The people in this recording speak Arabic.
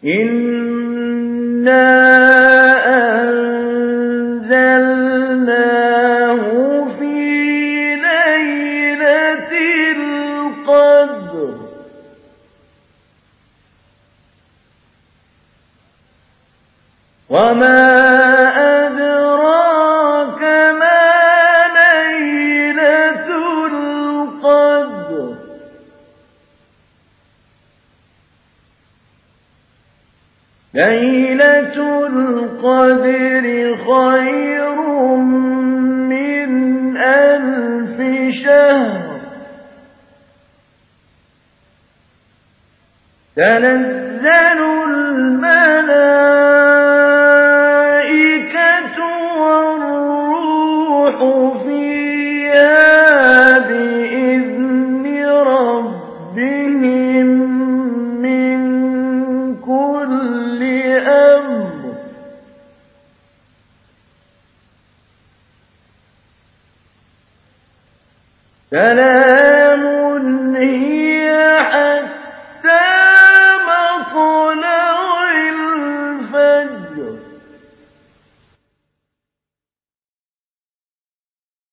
إِنَّا أَنزَلْنَاهُ فِي لَيْلَةِ الْقَدْرِ وَمَا أَدْرَاكَ مَا لَيْلَةُ الْقَدْرِ لَيْلَةُ الْقَدْرِ خَيْرٌ مِّنْ أَلْفِ شَهْرٍ تَنَزَّلُ الْمَلَائِكَةُ وَالرُّوحُ فِيهَا بِإِذْنِ رَبِّهِم مِّن كُلِّ أَمْرٍ سَلَامٌ هِيَ